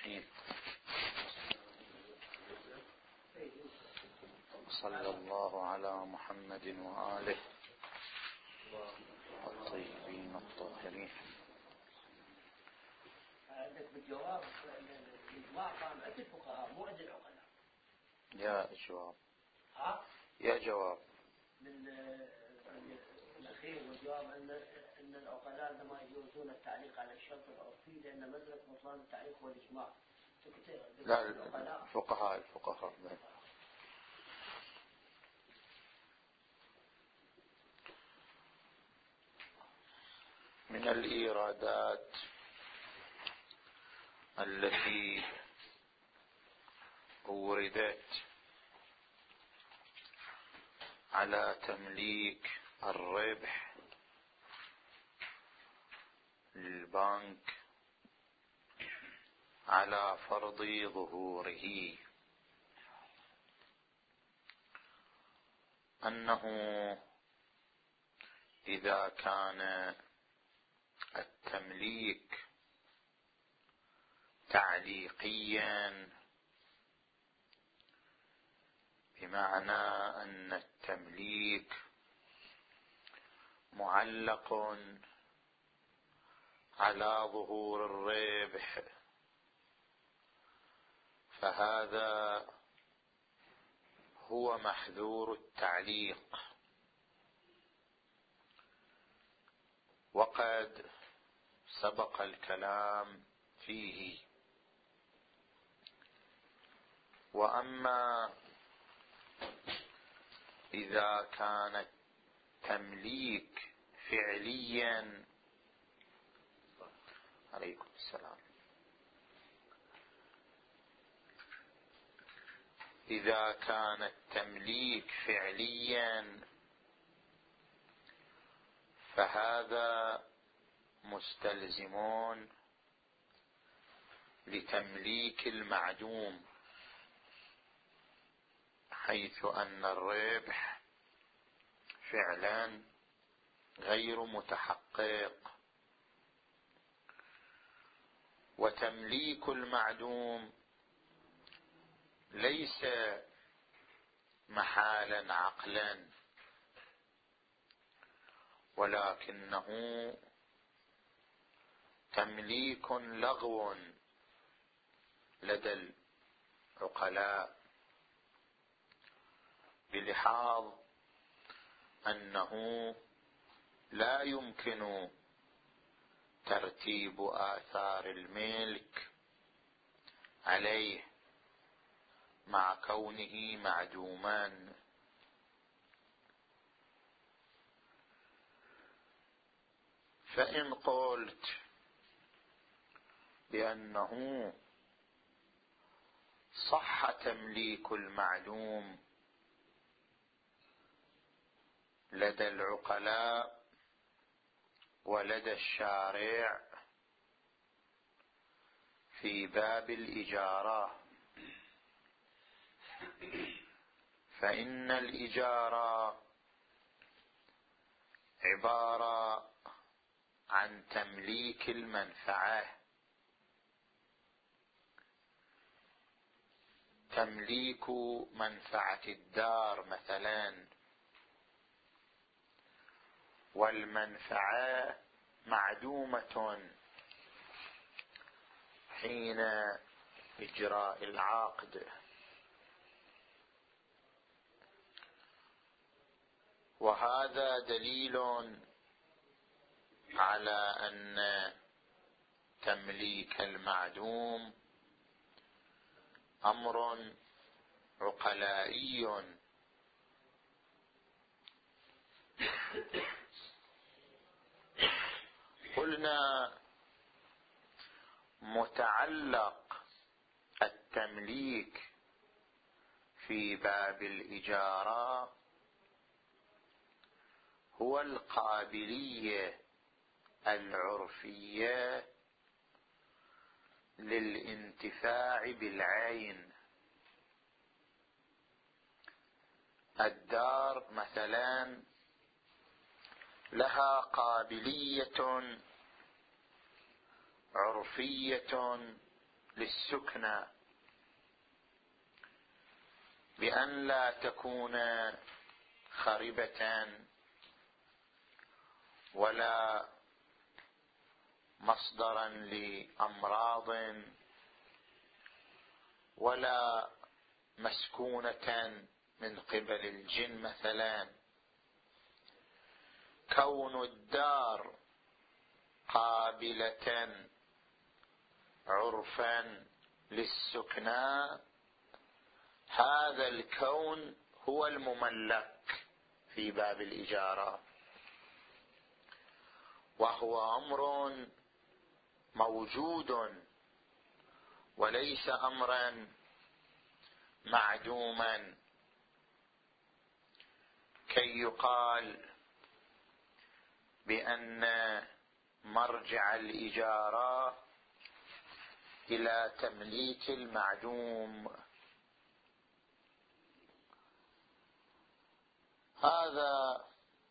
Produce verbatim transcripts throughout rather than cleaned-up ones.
الرحيم. صلى الله على محمد وآله الطيبين الطاهرين. عندك بالجواب الإجماع كان عند الفقهاء مو عند العقلاء. يا جواب ها؟ يا جواب من الأخير والجواب أن أن العقلاء عندما يجوزون التعليق على الشرط العرفي لأن مدرك بطلان التعليق هو الإجماع. لا الفقهاء الفقهاء من الإيرادات التي وردت على تمليك الربح للبنك على فرض ظهوره أنه إذا كان التمليك تعليقيا بمعنى أن التمليك معلق على ظهور الربح، فهذا هو محذور التعليق. وقد سبق الكلام فيه. وأما إذا كان التمليك فعليا، عليكم السلام، إذا كان التمليك فعليا فهذا مستلزمون لتمليك المعدوم، حيث أن الربح فعلا غير متحقق. وتمليك المعدوم ليس محالا عقلا، ولكنه تمليك لغو لدى العقلاء، بلحاظ أنه لا يمكن ترتيب آثار الملك عليه مع كونه معدوما. فإن قلت بأنه صح تمليك المعدوم لدى العقلاء ولدى الشارع في باب الإجارة، فإن الإجارة عبارة عن تمليك المنفعة، تمليك منفعة الدار مثلا، والمنفعة معدومة حين إجراء العقد. وهذا دليل على أن تمليك المعدوم أمر عقلائي. قلنا متعلق التمليك في باب الإجارة هو القابلية العرفية للانتفاع بالعين. الدار مثلا لها قابلية عرفية للسكنى بأن لا تكون خربة ولا مصدرا لأمراض ولا مسكونة من قبل الجن مثلا. كون الدار قابلة عرفا للسكنى، هذا الكون هو المملك في باب الإجارة، وهو أمر موجود وليس أمرا معدوما كي يقال بأن مرجع الإجارة إلى تمليك المعدوم. هذا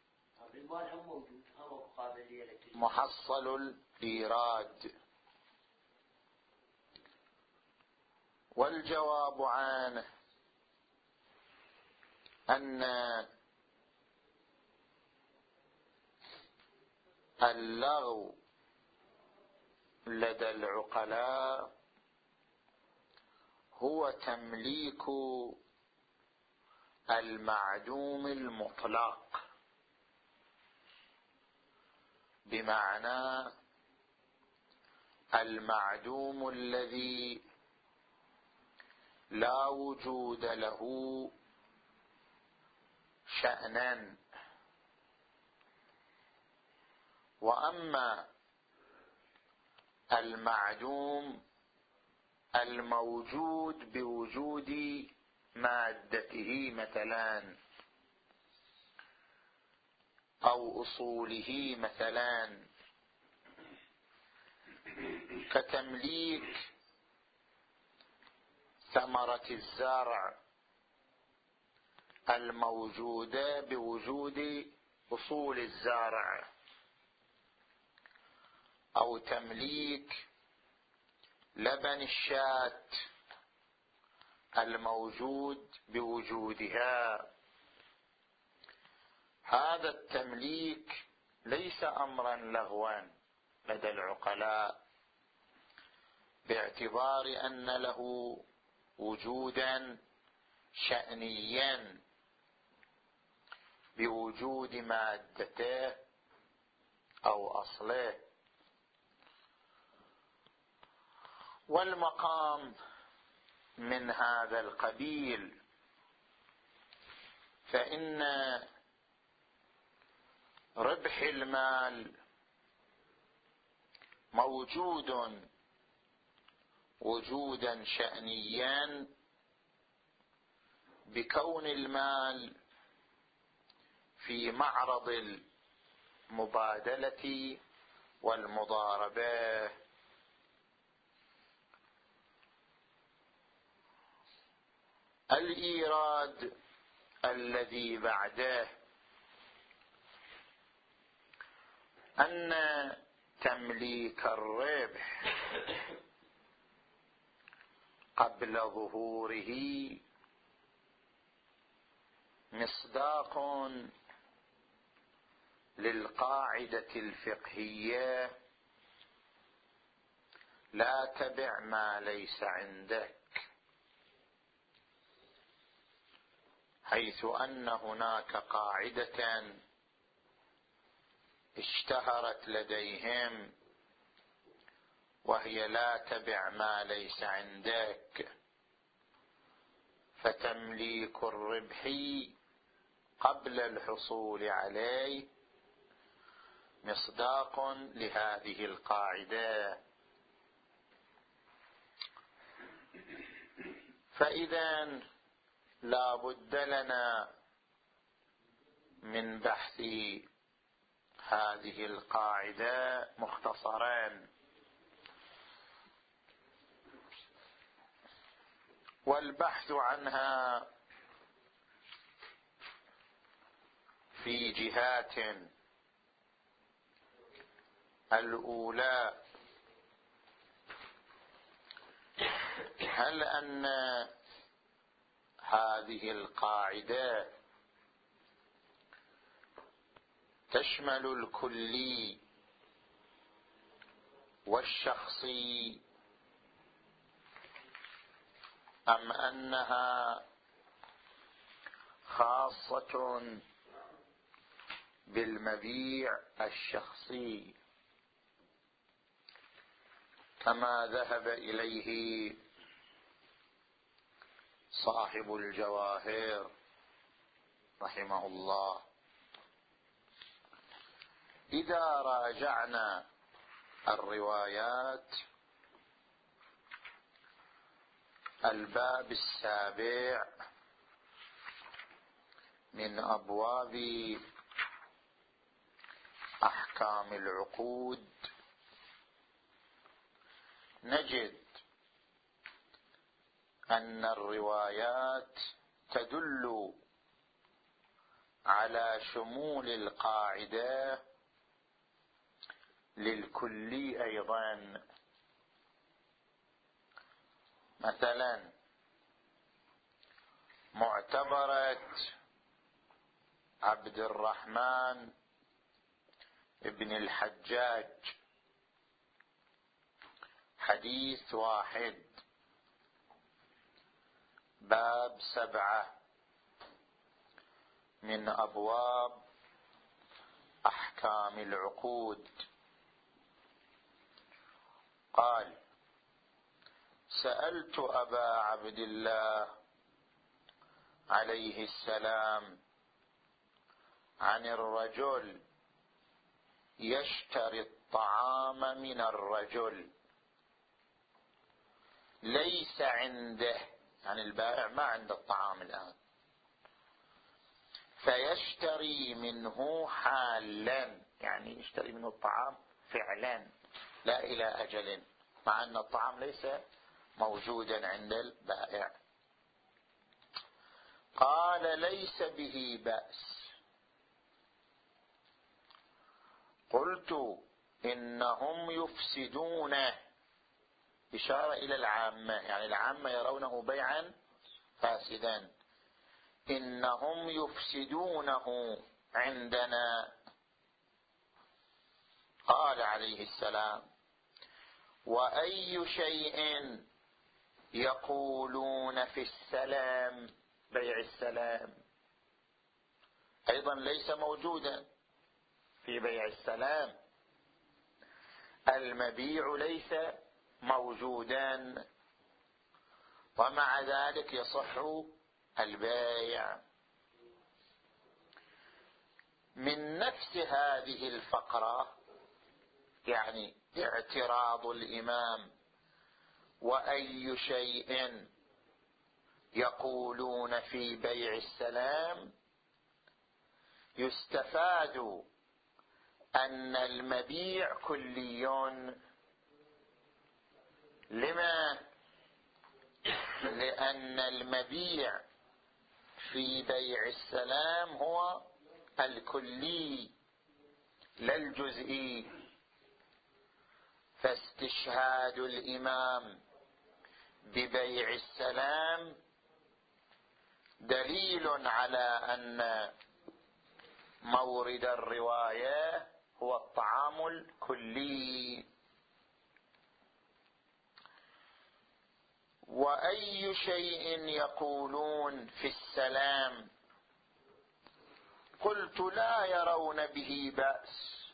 محصل الإيراد. والجواب عنه أن اللغو لدى العقلاء هو تمليك المعدوم المطلق، بمعنى المعدوم الذي لا وجود له شأنا. وأما المعدوم الموجود بوجود مادته مثلا أو أصوله مثلا، كتمليك ثمرة الزرع الموجودة بوجود أصول الزرع، أو تمليك لبن الشاة الموجود بوجودها. هذا التمليك ليس أمرا لغوا لدى العقلاء، باعتبار أن له وجودا شأنيا بوجود مادته أو أصله. والمقام من هذا القبيل، فإن ربح المال موجود وجودا شأنيا بكون المال في معرض المبادلة والمضاربة. الإيراد الذي بعده أن تمليك الربح قبل ظهوره مصداق للقاعدة الفقهية: لا تبع ما ليس عندك، حيث أن هناك قاعدة اشتهرت لديهم وهي لا تبع ما ليس عندك، فتمليك الربح قبل الحصول عليه مصداق لهذه القاعدة. فإذا لا بد لنا من بحث هذه القاعدة مختصرا. والبحث عنها في جهات: الأولى هل أن هذه القاعدة تشمل الكلي والشخصي أم أنها خاصة بالمبيع الشخصي كما ذهب إليه صاحب الجواهر رحمه الله؟ إذا راجعنا الروايات الباب السابع من أبواب أحكام العقود نجد أن الروايات تدل على شمول القاعدة للكلي أيضا. مثلا معتبرة عبد الرحمن ابن الحجاج حديث واحد باب سبعة من أبواب أحكام العقود. قال: سألت أبا عبد الله عليه السلام عن الرجل يشتري الطعام من الرجل ليس عنده، يعني البائع ما عنده الطعام الآن، فيشتري منه حالا، يعني يشتري منه الطعام فعلا لا إلى أجل، مع أن الطعام ليس موجودا عند البائع. قال: ليس به بأس. قلت: إنهم يفسدونه، إشارة إلى العامة، يعني العامة يرونه بيعا فاسدا. إنهم يفسدونه عندنا. قال عليه السلام: وأي شيء يقولون في السلام، بيع السلام أيضا ليس موجودا في بيع السلام، المبيع ليس موجودا، ومع ذلك يصح البيع. من نفس هذه الفقرة، يعني اعتراض الإمام وأي شيء يقولون في بيع السلام، يستفاد أن المبيع كلي. لما؟ لأن المبيع في بيع السلام هو الكلي لا الجزئي، فاستشهاد الإمام ببيع السلام دليل على أن مورد الرواية هو الطعام الكلي. وأي شيء يقولون في السلام، قلت: لا يرون به بأس،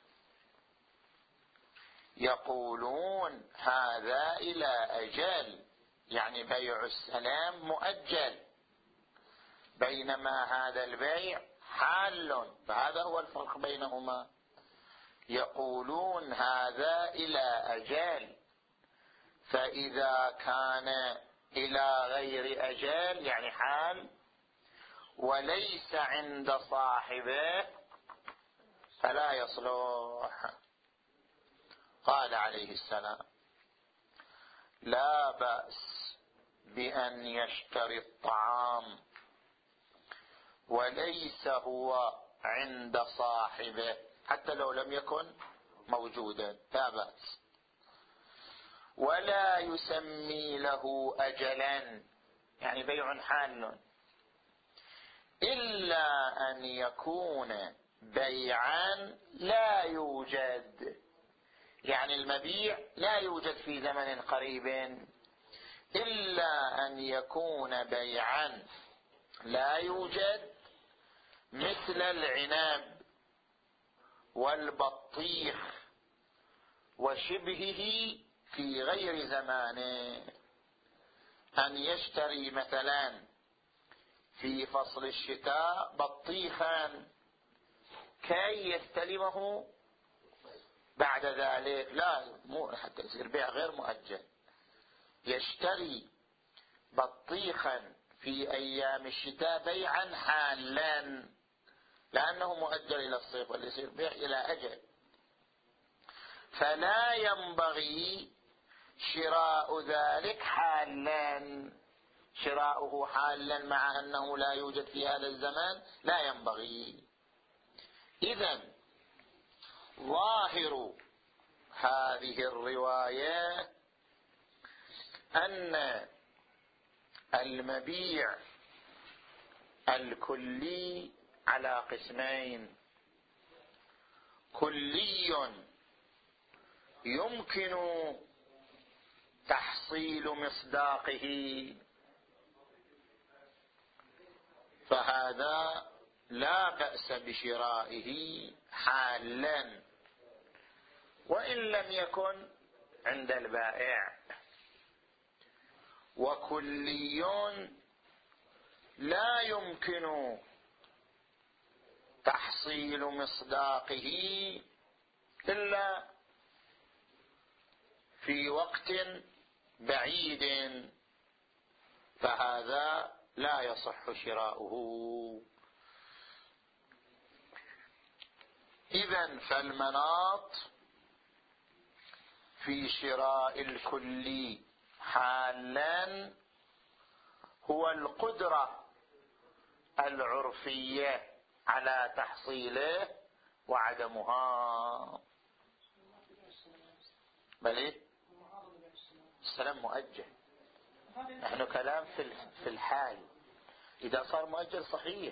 يقولون هذا إلى أجل، يعني بيع السلام مؤجل، بينما هذا البيع حال، فهذا هو الفرق بينهما. يقولون هذا إلى أجل، فإذا كان إلى غير أجل يعني حال وليس عند صاحبه فلا يصلح. قال عليه السلام: لا بأس بأن يشتري الطعام وليس هو عند صاحبه، حتى لو لم يكن موجودا لا بأس. ولا يسمي له أجلا، يعني بيع حال، إلا أن يكون بيعا لا يوجد، يعني المبيع لا يوجد في زمن قريب، إلا أن يكون بيعا لا يوجد، مثل العنب والبطيخ وشبهه في غير زمانه. أن يشتري مثلا في فصل الشتاء بطيخا كي يستلمه بعد ذلك، لا، مو حتى يصير بيع غير مؤجل. يشتري بطيخا في أيام الشتاء بيعا حالا، لأنه مؤجل إلى الصيف، واللي يصير بيع إلى أجل. فلا ينبغي شراء ذلك حالا، شراؤه حالا مع أنه لا يوجد في هذا الزمان لا ينبغي. إذن ظاهر هذه الرواية أن المبيع الكلي على قسمين: كلي يمكن تحصيل مصداقه، فهذا لا بأس بشرائه حالا وإن لم يكن عند البائع. وكلي لا يمكن تحصيل مصداقه إلا في وقت بعيد، فهذا لا يصح شراؤه. إذن فالمناط في شراء الكلي حالا هو القدرة العرفية على تحصيله وعدمها. بل السلام مؤجل، نحن كلام في الحال. إذا صار مؤجل صحيح،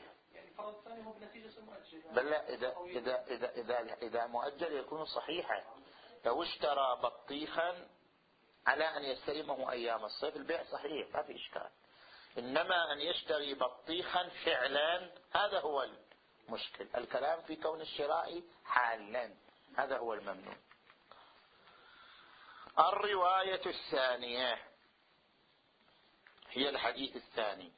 بل لا، إذا, إذا, إذا, إذا, إذا مؤجل يكون صحيحا. لو اشترى بطيخا على أن يستلمه أيام الصيف البيع صحيح، ما في إشكال. إنما أن يشتري بطيخا فعلا هذا هو المشكل. الكلام في كون الشراء حالا، هذا هو الممنوع. الرواية الثانية هي الحديث الثاني،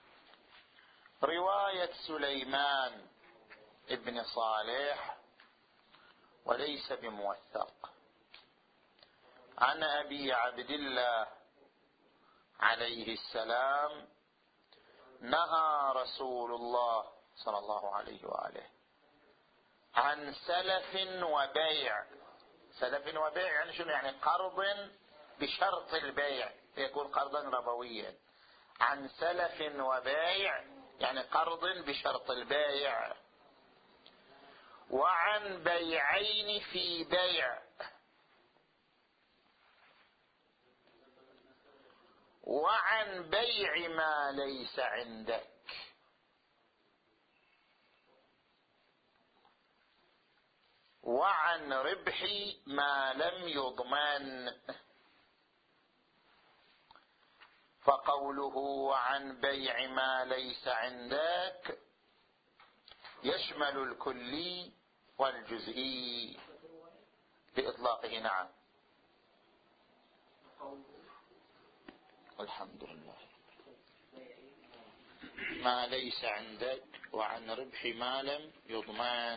رواية سليمان ابن صالح وليس بموثق، عن أبي عبد الله عليه السلام: نهى رسول الله صلى الله عليه وآله عن سلف وبيع. سلف وبيع يعني شنو؟ يعني قرض بشرط البيع، يكون قرضا ربويا. عن سلف وبيع يعني قرض بشرط البيع. وعن بيعين في بيع، وعن بيع ما ليس عندك. وعن ربح ما لم يضمن. فقوله وعن بيع ما ليس عندك يشمل الكلي والجزئي بإطلاقه. نعم، الحمد لله. ما ليس عندك وعن ربح ما لم يضمن.